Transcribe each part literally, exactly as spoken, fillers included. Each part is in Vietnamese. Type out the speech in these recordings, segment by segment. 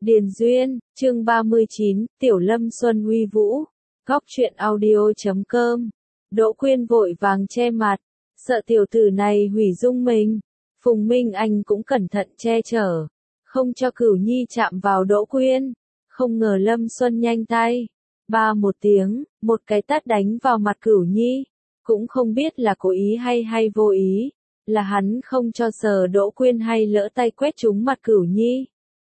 Điền Duyên, chương ba mươi chín, Tiểu Lâm Xuân uy vũ. Góc truyện audio chấm com. Đỗ Quyên vội vàng che mặt, sợ tiểu tử này hủy dung mình. Phùng Minh Anh cũng cẩn thận che chở, không cho Cửu Nhi chạm vào Đỗ Quyên. Không ngờ Lâm Xuân nhanh tay, ba một tiếng, một cái tát đánh vào mặt Cửu Nhi. Cũng không biết là cố ý hay hay vô ý, là hắn không cho sờ Đỗ Quyên hay lỡ tay quét trúng mặt Cửu Nhi.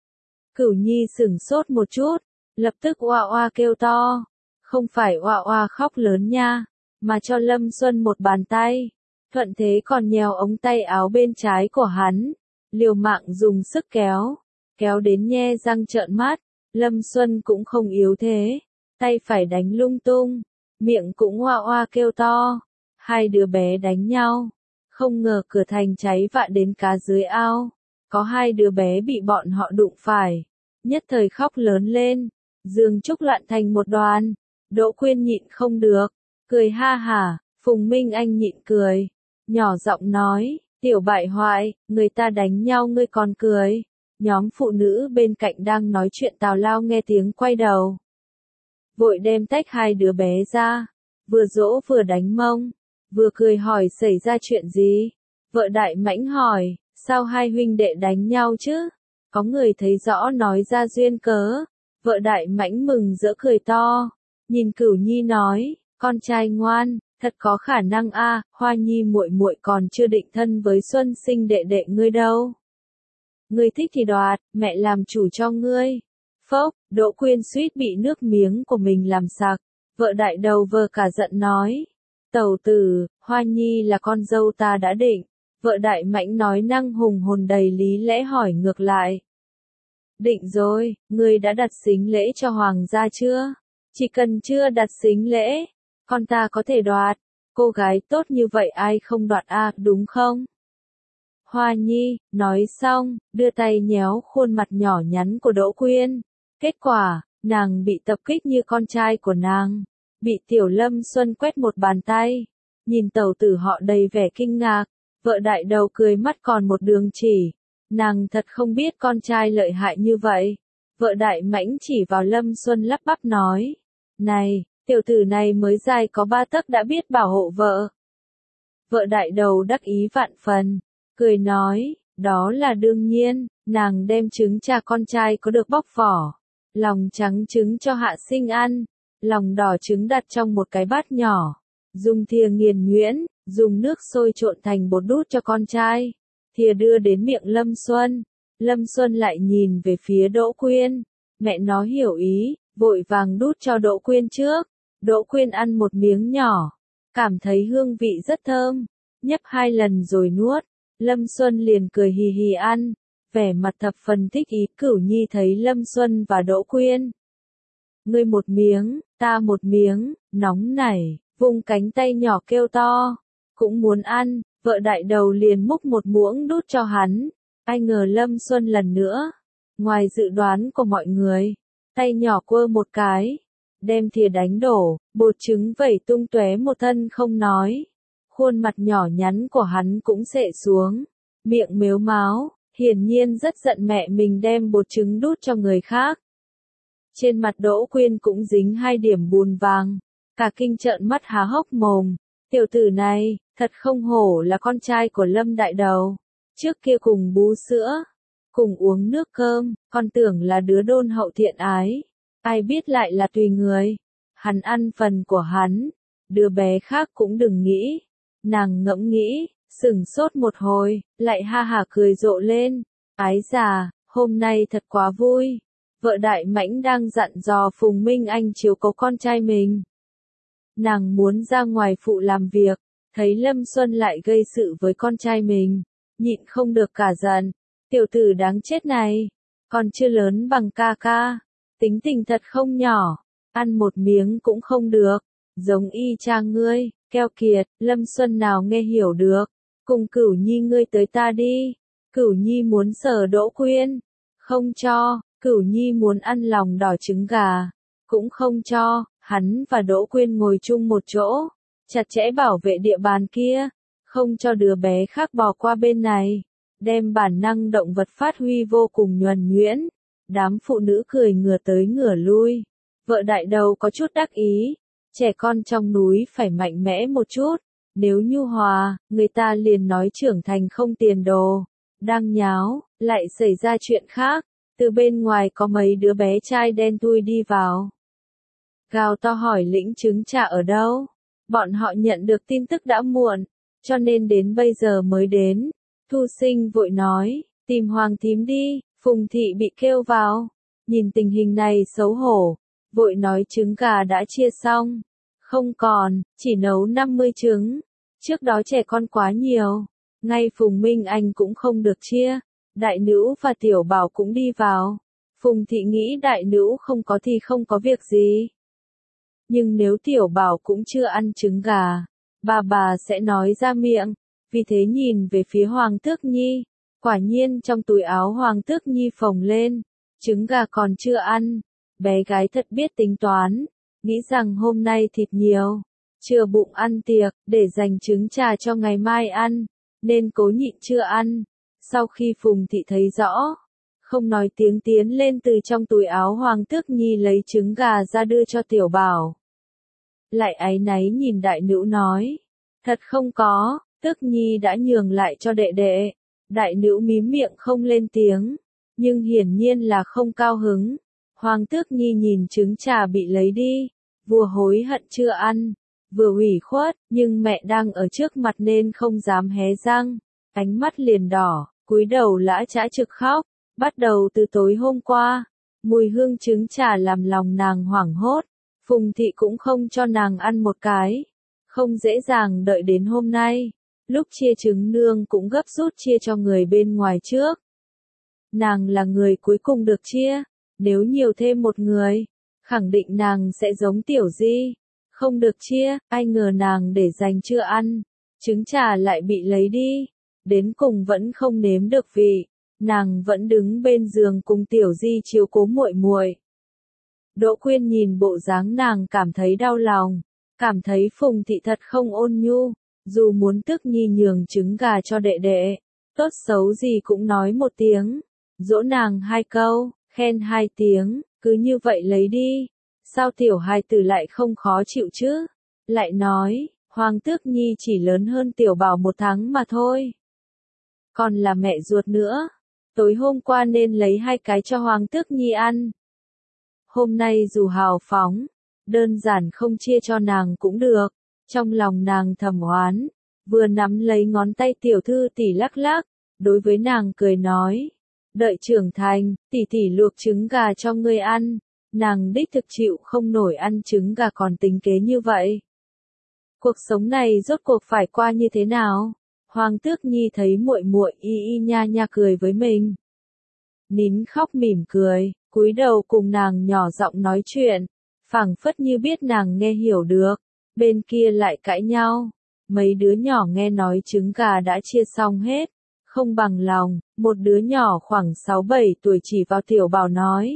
Cửu Nhi sửng sốt một chút, lập tức oa oa kêu to, không phải oa oa khóc lớn nha, mà cho Lâm Xuân một bàn tay, thuận thế còn nhéo ống tay áo bên trái của hắn, liều mạng dùng sức kéo, kéo đến nhe răng trợn mắt. Lâm Xuân cũng không yếu thế, tay phải đánh lung tung, miệng cũng oa oa kêu to, hai đứa bé đánh nhau, không ngờ cửa thành cháy vạ đến cá dưới ao. Có hai đứa bé bị bọn họ đụng phải, nhất thời khóc lớn lên, giường trúc loạn thành một đoàn. Đỗ Quyên nhịn không được, cười ha hả. Phùng Minh Anh nhịn cười, nhỏ giọng nói, tiểu bại hoại, người ta đánh nhau ngươi còn cười. Nhóm phụ nữ bên cạnh đang nói chuyện tào lao nghe tiếng quay đầu, vội đem tách hai đứa bé ra, vừa dỗ vừa đánh mông, vừa cười hỏi xảy ra chuyện gì. Vợ Đại Mãnh hỏi, sao hai huynh đệ đánh nhau chứ? Có người thấy rõ nói ra duyên cớ. Vợ Đại Mãnh mừng rỡ cười to, nhìn Cửu Nhi nói, con trai ngoan, thật có khả năng a, Hoa Nhi muội muội còn chưa định thân với Xuân Sinh đệ đệ ngươi đâu. Ngươi thích thì đoạt, mẹ làm chủ cho ngươi. Phốc, Đỗ Quyên suýt bị nước miếng của mình làm sặc. Vợ Đại đầu vờ cả giận nói, tẩu tử, Hoa Nhi là con dâu ta đã định. Vợ Đại Mãnh nói năng hùng hồn đầy lý lẽ hỏi ngược lại. Định rồi, ngươi đã đặt sính lễ cho hoàng gia chưa? Chỉ cần chưa đặt sính lễ, con ta có thể đoạt. Cô gái tốt như vậy ai không đoạt a, đúng không? Hoa Nhi, nói xong, đưa tay nhéo khuôn mặt nhỏ nhắn của Đỗ Quyên. Kết quả, nàng bị tập kích như con trai của nàng. Bị Tiểu Lâm Xuân quét một bàn tay. Nhìn tẩu tử họ đầy vẻ kinh ngạc. Vợ Đại đầu cười mắt còn một đường chỉ. Nàng thật không biết con trai lợi hại như vậy. Vợ Đại Mãnh chỉ vào Lâm Xuân lắp bắp nói. Này, tiểu tử này mới dài có ba tấc đã biết bảo hộ vợ. Vợ Đại đầu đắc ý vạn phần, cười nói, đó là đương nhiên, nàng đem trứng cha con trai có được bóc vỏ. Lòng trắng trứng cho Hạ Sinh ăn, lòng đỏ trứng đặt trong một cái bát nhỏ. Dùng thìa nghiền nhuyễn, dùng nước sôi trộn thành bột đút cho con trai. Thìa đưa đến miệng Lâm Xuân. Lâm Xuân lại nhìn về phía Đỗ Quyên. Mẹ nó hiểu ý, vội vàng đút cho Đỗ Quyên trước. Đỗ Quyên ăn một miếng nhỏ, cảm thấy hương vị rất thơm, nhấp hai lần rồi nuốt. Lâm Xuân liền cười hì hì ăn, vẻ mặt thập phần thích ý. Cửu Nhi thấy Lâm Xuân và Đỗ Quyên. Ngươi một miếng, ta một miếng, nóng nảy, vung cánh tay nhỏ kêu to, cũng muốn ăn. Vợ Đại đầu liền múc một muỗng đút cho hắn. Ai ngờ Lâm Xuân lần nữa, ngoài dự đoán của mọi người, tay nhỏ quơ một cái, đem thìa đánh đổ, bột trứng vẩy tung tóe một thân không nói. Khuôn mặt nhỏ nhắn của hắn cũng xệ xuống, miệng mếu máo, hiển nhiên rất giận mẹ mình đem bột trứng đút cho người khác. Trên mặt Đỗ Quyên cũng dính hai điểm bùn vàng, cả kinh trợn mắt há hốc mồm. Tiểu tử này, thật không hổ là con trai của Lâm Đại đầu. Trước kia cùng bú sữa, cùng uống nước cơm, con tưởng là đứa đôn hậu thiện ái. Ai biết lại là tùy người. Hắn ăn phần của hắn, đứa bé khác cũng đừng nghĩ. Nàng ngẫm nghĩ, sửng sốt một hồi, lại ha hả cười rộ lên. Ái già, hôm nay thật quá vui. Vợ Đại Mãnh đang dặn dò Phùng Minh Anh chiếu cố con trai mình. Nàng muốn ra ngoài phụ làm việc, thấy Lâm Xuân lại gây sự với con trai mình, nhịn không được cả giận. Tiểu tử đáng chết này, còn chưa lớn bằng ca ca, tính tình thật không nhỏ, ăn một miếng cũng không được, giống y chang ngươi, keo kiệt. Lâm Xuân nào nghe hiểu được, cùng Cửu Nhi ngươi tới ta đi. Cửu Nhi muốn sờ Đỗ Quyên, không cho. Cửu Nhi muốn ăn lòng đỏ trứng gà, cũng không cho. Hắn và Đỗ Quyên ngồi chung một chỗ, chặt chẽ bảo vệ địa bàn kia, không cho đứa bé khác bò qua bên này, đem bản năng động vật phát huy vô cùng nhuần nhuyễn. Đám phụ nữ cười ngửa tới ngửa lui. Vợ đại đầu có chút đắc ý. Trẻ con trong núi phải mạnh mẽ một chút. Nếu nhu hòa, người ta liền nói trưởng thành không tiền đồ. Đang nháo, lại xảy ra chuyện khác. Từ bên ngoài có mấy đứa bé trai đen thui đi vào. Gào to hỏi lĩnh trứng trà ở đâu. Bọn họ nhận được tin tức đã muộn, cho nên đến bây giờ mới đến. Thu Sinh vội nói, tìm Hoàng thím đi. Phùng thị bị kêu vào. Nhìn tình hình này xấu hổ. Vội nói trứng gà đã chia xong. Không còn, chỉ nấu năm mươi trứng. Trước đó trẻ con quá nhiều. Ngay Phùng Minh Anh cũng không được chia. Đại nữ và tiểu bảo cũng đi vào. Phùng thị nghĩ đại nữ không có thì không có việc gì. Nhưng nếu tiểu bảo cũng chưa ăn trứng gà, bà bà sẽ nói ra miệng. Vì thế nhìn về phía Hoàng Tước Nhi. Quả nhiên trong túi áo Hoàng Tước Nhi phồng lên. Trứng gà còn chưa ăn. Bé gái thật biết tính toán. Nghĩ rằng hôm nay thịt nhiều. Chưa bụng ăn tiệc, để dành trứng trà cho ngày mai ăn. Nên cố nhịn chưa ăn. Sau khi Phùng thị thấy rõ, không nói tiếng tiến lên từ trong túi áo Hoàng Tước Nhi lấy trứng gà ra đưa cho tiểu bảo. Lại áy náy nhìn đại nữ nói. Thật không có, Tước Nhi đã nhường lại cho đệ đệ. Đại nữ mím miệng không lên tiếng. Nhưng hiển nhiên là không cao hứng. Hoàng Tước Nhi nhìn trứng trà bị lấy đi. Vừa hối hận chưa ăn. Vừa ủy khuất, nhưng mẹ đang ở trước mặt nên không dám hé răng. Ánh mắt liền đỏ, cúi đầu lã chã trực khóc. Bắt đầu từ tối hôm qua. Mùi hương trứng trà làm lòng nàng hoảng hốt. Phùng thị cũng không cho nàng ăn một cái. Không dễ dàng đợi đến hôm nay. Lúc chia trứng nương cũng gấp rút chia cho người bên ngoài trước. Nàng là người cuối cùng được chia. Nếu nhiều thêm một người, khẳng định nàng sẽ giống Tiểu Di. Không được chia, ai ngờ nàng để dành chưa ăn. Trứng trà lại bị lấy đi. Đến cùng vẫn không nếm được vị. Nàng vẫn đứng bên giường cùng Tiểu Di chiếu cố muội muội. Đỗ Quyên nhìn bộ dáng nàng cảm thấy đau lòng. Cảm thấy Phùng thị thật không ôn nhu. Dù muốn Tước Nhi nhường trứng gà cho đệ đệ, tốt xấu gì cũng nói một tiếng. Dỗ nàng hai câu, khen hai tiếng, cứ như vậy lấy đi. Sao tiểu hài tử lại không khó chịu chứ? Lại nói, Hoàng Tước Nhi chỉ lớn hơn tiểu bảo một tháng mà thôi. Còn là mẹ ruột nữa. Tối hôm qua nên lấy hai cái cho Hoàng Tước Nhi ăn. Hôm nay dù hào phóng, đơn giản không chia cho nàng cũng được. Trong lòng nàng thầm oán, vừa nắm lấy ngón tay tiểu thư tỷ lắc lắc, đối với nàng cười nói. Đợi trưởng thành, tỷ tỷ luộc trứng gà cho ngươi ăn. Nàng đích thực chịu không nổi ăn trứng gà còn tính kế như vậy. Cuộc sống này rốt cuộc phải qua như thế nào? Hoàng Tước Nhi thấy muội muội y y nha nha cười với mình. Nín khóc mỉm cười, cúi đầu cùng nàng nhỏ giọng nói chuyện, phảng phất như biết nàng nghe hiểu được. Bên kia lại cãi nhau. Mấy đứa nhỏ nghe nói trứng gà đã chia xong hết. Không bằng lòng, một đứa nhỏ khoảng sáu bảy tuổi chỉ vào tiểu bảo nói.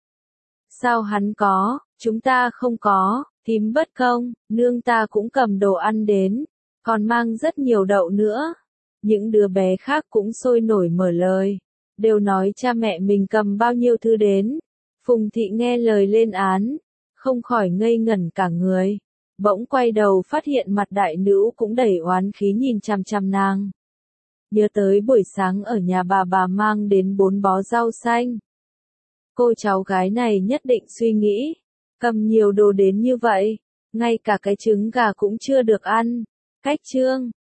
Sao hắn có, chúng ta không có, thím bất công, nương ta cũng cầm đồ ăn đến, còn mang rất nhiều đậu nữa. Những đứa bé khác cũng sôi nổi mở lời, đều nói cha mẹ mình cầm bao nhiêu thứ đến. Phùng thị nghe lời lên án, không khỏi ngây ngẩn cả người. Bỗng quay đầu phát hiện mặt đại nữ cũng đầy oán khí nhìn chằm chằm nàng. Nhớ tới buổi sáng ở nhà bà bà mang đến bốn bó rau xanh. Cô cháu gái này nhất định suy nghĩ, cầm nhiều đồ đến như vậy, ngay cả cái trứng gà cũng chưa được ăn. Cách chương